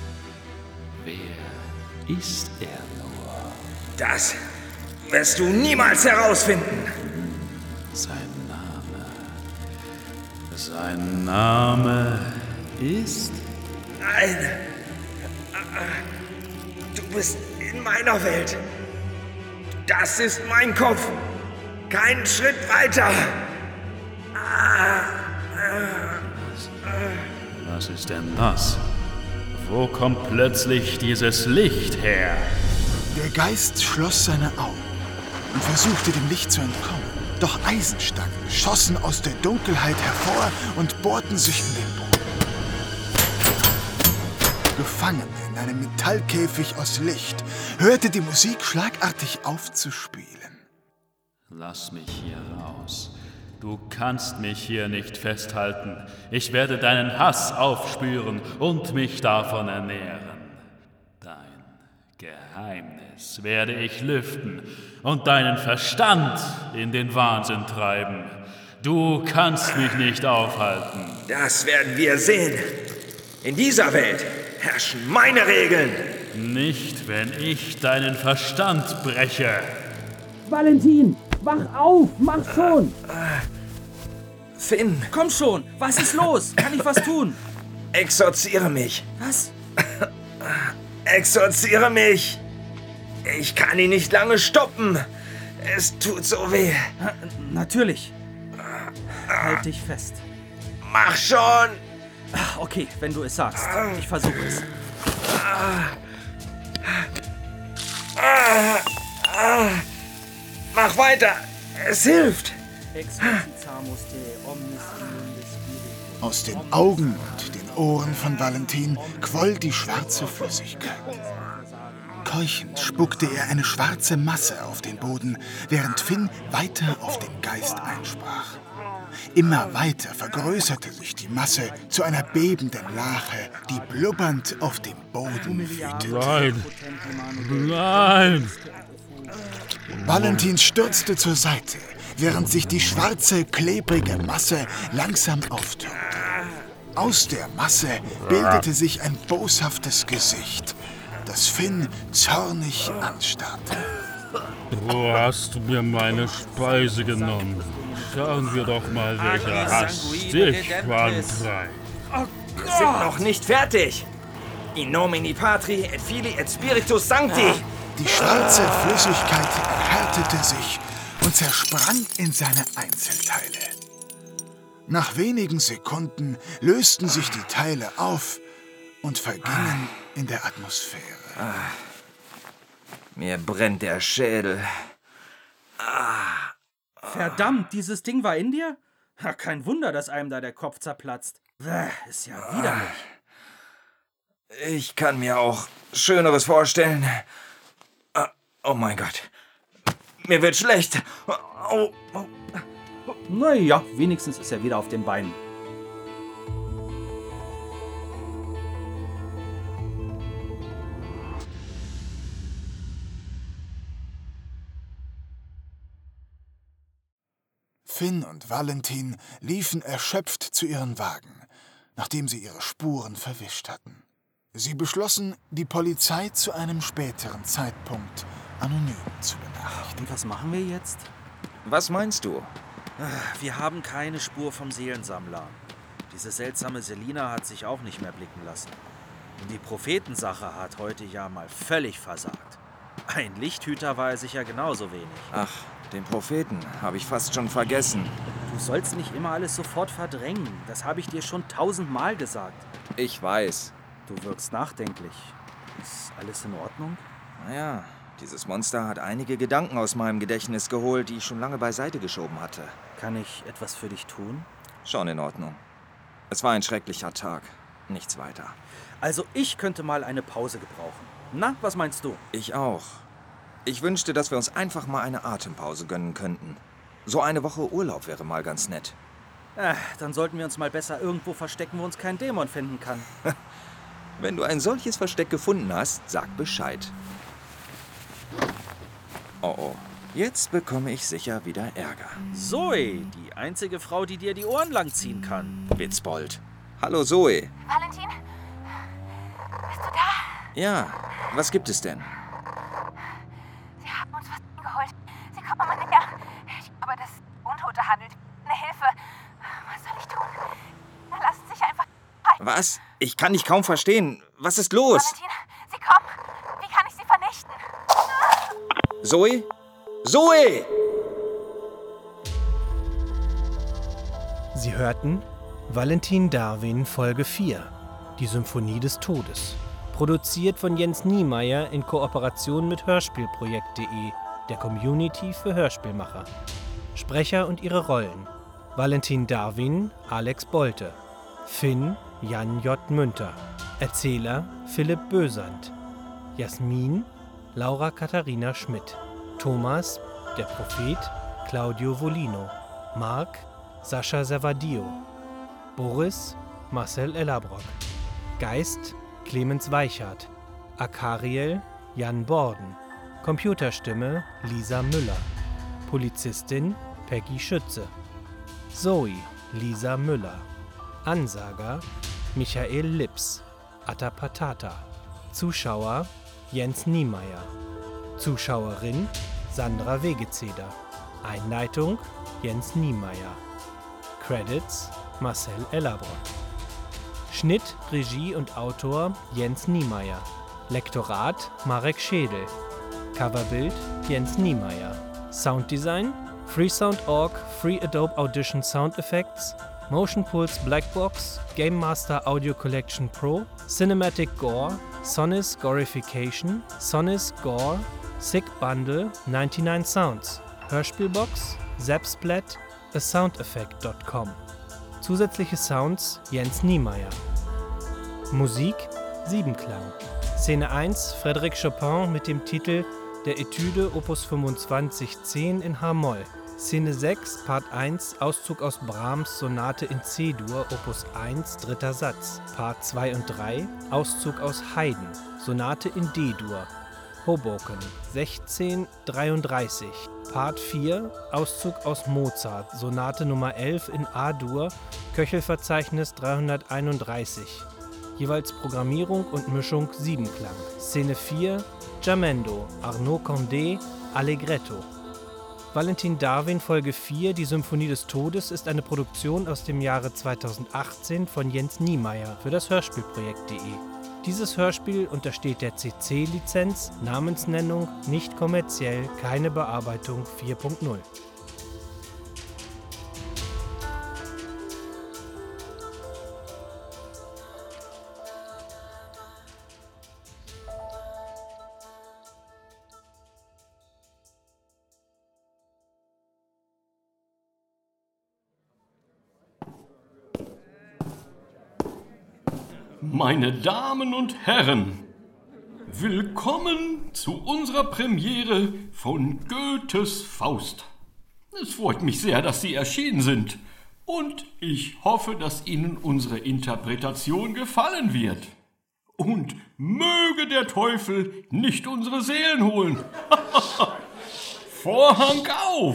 Wer ist er nur? Das wirst du niemals herausfinden. Sein Name. Sein Name ist... Nein. Du bist in meiner Welt. Das ist mein Kopf. Kein Schritt weiter. Was ist denn das? Wo kommt plötzlich dieses Licht her? Der Geist schloss seine Augen und versuchte dem Licht zu entkommen. Doch Eisenstangen schossen aus der Dunkelheit hervor und bohrten sich in den Boden. Gefangen in einem Metallkäfig aus Licht, hörte die Musik schlagartig auf zu spielen. Lass mich hier raus. Du kannst mich hier nicht festhalten. Ich werde deinen Hass aufspüren und mich davon ernähren. Dein Geheimnis werde ich lüften und deinen Verstand in den Wahnsinn treiben. Du kannst mich nicht aufhalten. Das werden wir sehen. In dieser Welt herrschen meine Regeln. Nicht, wenn ich deinen Verstand breche. Valentin, wach auf, mach schon! Finn. Komm schon, was ist los? Kann ich was tun? Exorziere mich. Was? Exorziere mich. Ich kann ihn nicht lange stoppen. Es tut so weh. Natürlich. Halt dich fest. Mach schon. Okay, wenn du es sagst. Ich versuche es. Mach weiter. Es hilft. Aus den Augen und den Ohren von Valentin quoll die schwarze Flüssigkeit. Keuchend spuckte er eine schwarze Masse auf den Boden, während Finn weiter auf den Geist einsprach. Immer weiter vergrößerte sich die Masse zu einer bebenden Lache, die blubbernd auf dem Boden wütete. Nein! Nein! Valentin stürzte zur Seite, während sich die schwarze, klebrige Masse langsam auftürmte. Aus der Masse bildete sich ein boshaftes Gesicht, das Finn zornig anstarrte. Du hast mir meine Speise genommen. Schauen wir doch mal, welcher Hass dich antreibt. Wir sind noch nicht fertig. In nomine Patri et Filii et Spiritus Sancti. Die schwarze Flüssigkeit erhärtete sich und zersprang in seine Einzelteile. Nach wenigen Sekunden lösten sich die Teile auf und vergingen in der Atmosphäre. Mir brennt der Schädel. Ah. Verdammt, dieses Ding war in dir? Ja, kein Wunder, dass einem da der Kopf zerplatzt. Ist ja widerlich. Ich kann mir auch Schöneres vorstellen. Oh mein Gott. Mir wird schlecht. Oh, oh. Naja, wenigstens ist er wieder auf den Beinen. Finn und Valentin liefen erschöpft zu ihren Wagen, nachdem sie ihre Spuren verwischt hatten. Sie beschlossen, die Polizei zu einem späteren Zeitpunkt anonym zu benachrichtigen. Und was machen wir jetzt? Was meinst du? Wir haben keine Spur vom Seelensammler. Diese seltsame Selina hat sich auch nicht mehr blicken lassen. Und die Prophetensache hat heute ja mal völlig versagt. Ein Lichthüter war er sicher genauso wenig. Ach, Den Propheten habe ich fast schon vergessen. Du sollst nicht immer alles sofort verdrängen. Das habe ich dir schon tausendmal gesagt. Ich weiß. Du wirkst nachdenklich. Ist alles in Ordnung? Naja, dieses Monster hat einige Gedanken aus meinem Gedächtnis geholt, die ich schon lange beiseite geschoben hatte. Kann ich etwas für dich tun? Schon in Ordnung. Es war ein schrecklicher Tag. Nichts weiter. Also ich könnte mal eine Pause gebrauchen. Na, was meinst du? Ich auch. Ich wünschte, dass wir uns einfach mal eine Atempause gönnen könnten. So eine Woche Urlaub wäre mal ganz nett. Äh, dann sollten wir uns mal besser irgendwo verstecken, wo uns kein Dämon finden kann. Wenn du ein solches Versteck gefunden hast, sag Bescheid. Oh oh, jetzt bekomme ich sicher wieder Ärger. Zoe, die einzige Frau, die dir die Ohren langziehen kann. Witzbold. Hallo Zoe. Valentin? Bist du da? Ja, was gibt es denn? Sie haben uns was geholt. Sie kommen mal näher. Ich glaube, dass Untote handelt. Eine Hilfe. Was soll ich tun? Lassen sich einfach halten. Was? Ich kann dich kaum verstehen. Was ist los? Valentin, sie kommen. Wie kann ich sie vernichten? Zoe? Zoe! Sie hörten Valentin Darwin Folge vier, die Symphonie des Todes. Produziert von Jens Niemeyer in Kooperation mit hörspielprojekt punkt de, der Community für Hörspielmacher. Sprecher und ihre Rollen: Valentin Darwin, Alex Bolte. Finn, Jan J. Münter. Erzähler, Philipp Bösand. Jasmin, Laura Katharina Schmidt. Thomas, der Prophet, Claudio Volino. Marc, Sascha Servadio. Boris, Marcel Ellabrock. Geist, Clemens Weichert. Akariel, Jan Borden. Computerstimme, Lisa Müller. Polizistin, Peggy Schütze. Zoe, Lisa Müller. Ansager, Michael Lips. Atta Patata. Zuschauer, Jens Niemeyer. Zuschauerin, Sandra Wegezeder. Einleitung, Jens Niemeyer. Credits, Marcel Ellabrock. Schnitt, Regie und Autor, Jens Niemeyer. Lektorat, Marek Schädel. Coverbild, Jens Niemeyer. Sounddesign, Freesound Punkt org, Free Adobe Audition Sound Effects, Motion Pulse Blackbox, Game Master Audio Collection Pro, Cinematic Gore, Sonis Gorification, Sonis Gore, Sick Bundle, neunundneunzig Sounds, Hörspielbox, Zapsplat, a sound effect dot com. Zusätzliche Sounds Jens Niemeyer. Musik Siebenklang. Szene eins Frédéric Chopin mit dem Titel Der Etüde Opus fünfundzwanzig zehn in H-Moll. Szene sechs Part eins Auszug aus Brahms Sonate in C-Dur Opus eins dritter Satz. Part zwei und drei Auszug aus Haydn Sonate in D-Dur. Hoboken sechzehn dreiunddreißig. Part vier Auszug aus Mozart Sonate Nummer elf in A-Dur Köchelverzeichnis dreihunderteinunddreißig. Jeweils Programmierung und Mischung Siebenklang. Szene vier Jamendo Arnaud Condé Allegretto. Valentin Darwin Folge vier, die Symphonie des Todes, ist eine Produktion aus dem Jahre zweitausendachtzehn von Jens Niemeyer für das hörspielprojekt punkt de. Dieses Hörspiel untersteht der C C-Lizenz, Namensnennung, nicht kommerziell, keine Bearbeitung vier Punkt null. Meine Damen und Herren, willkommen zu unserer Premiere von Goethes Faust. Es freut mich sehr, dass Sie erschienen sind und ich hoffe, dass Ihnen unsere Interpretation gefallen wird. Und möge der Teufel nicht unsere Seelen holen. Vorhang auf!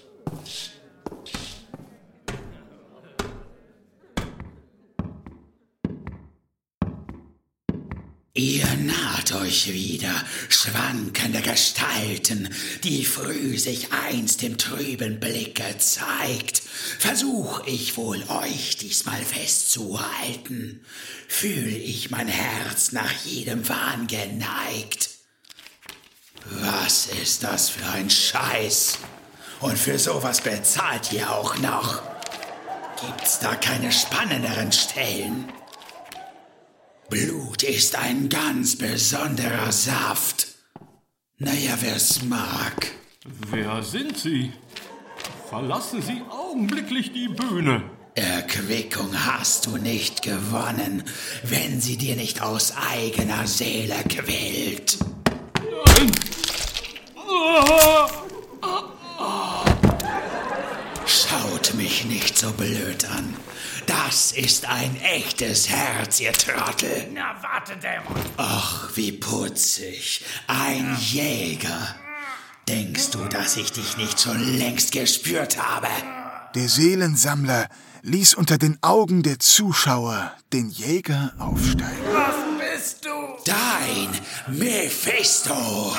Ihr naht euch wieder, schwankende Gestalten, die früh sich einst im trüben Blick gezeigt. Versuch ich wohl euch diesmal festzuhalten, fühl ich mein Herz nach jedem Wahn geneigt. Was ist das für ein Scheiß? Und für sowas bezahlt ihr auch noch. Gibt's da keine spannenderen Stellen? Blut ist ein ganz besonderer Saft. Naja, wer's mag. Wer sind Sie? Verlassen Sie augenblicklich die Bühne. Erquickung hast du nicht gewonnen, wenn sie dir nicht aus eigener Seele quillt. Nein! Schaut mich nicht so blöd an. Das ist ein echtes Herz, ihr Trottel. Na, warte, Dämon. Ach, wie putzig. Ein Jäger. Denkst du, dass ich dich nicht schon längst gespürt habe? Der Seelensammler ließ unter den Augen der Zuschauer den Jäger aufsteigen. Was bist du? Dein Mephisto.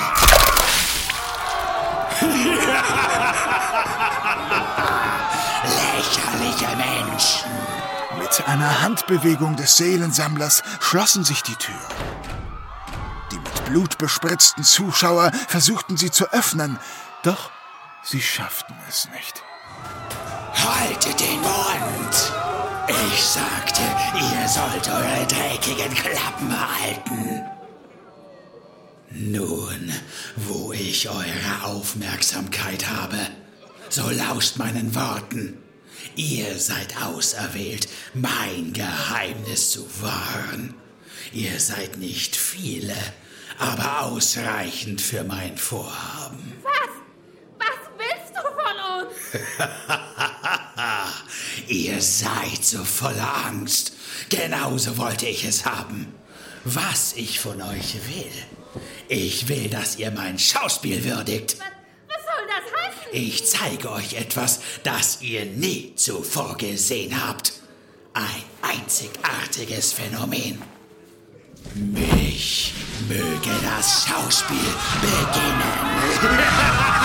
Lächerliche Menschen. Mit einer Handbewegung des Seelensammlers schlossen sich die Türen. Die mit Blut bespritzten Zuschauer versuchten sie zu öffnen, doch sie schafften es nicht. Haltet den Mund! Ich sagte, ihr sollt eure dreckigen Klappen halten. Nun, wo ich eure Aufmerksamkeit habe, so lauscht meinen Worten. Ihr seid auserwählt, mein Geheimnis zu wahren. Ihr seid nicht viele, aber ausreichend für mein Vorhaben. Was? Was willst du von uns? Ihr seid so voller Angst. Genauso wollte ich es haben. Was ich von euch will. Ich will, dass ihr mein Schauspiel würdigt. Was, was soll das heißen? Ich zeige euch etwas, das ihr nie zuvor gesehen habt. Ein einzigartiges Phänomen. Mich möge das Schauspiel beginnen.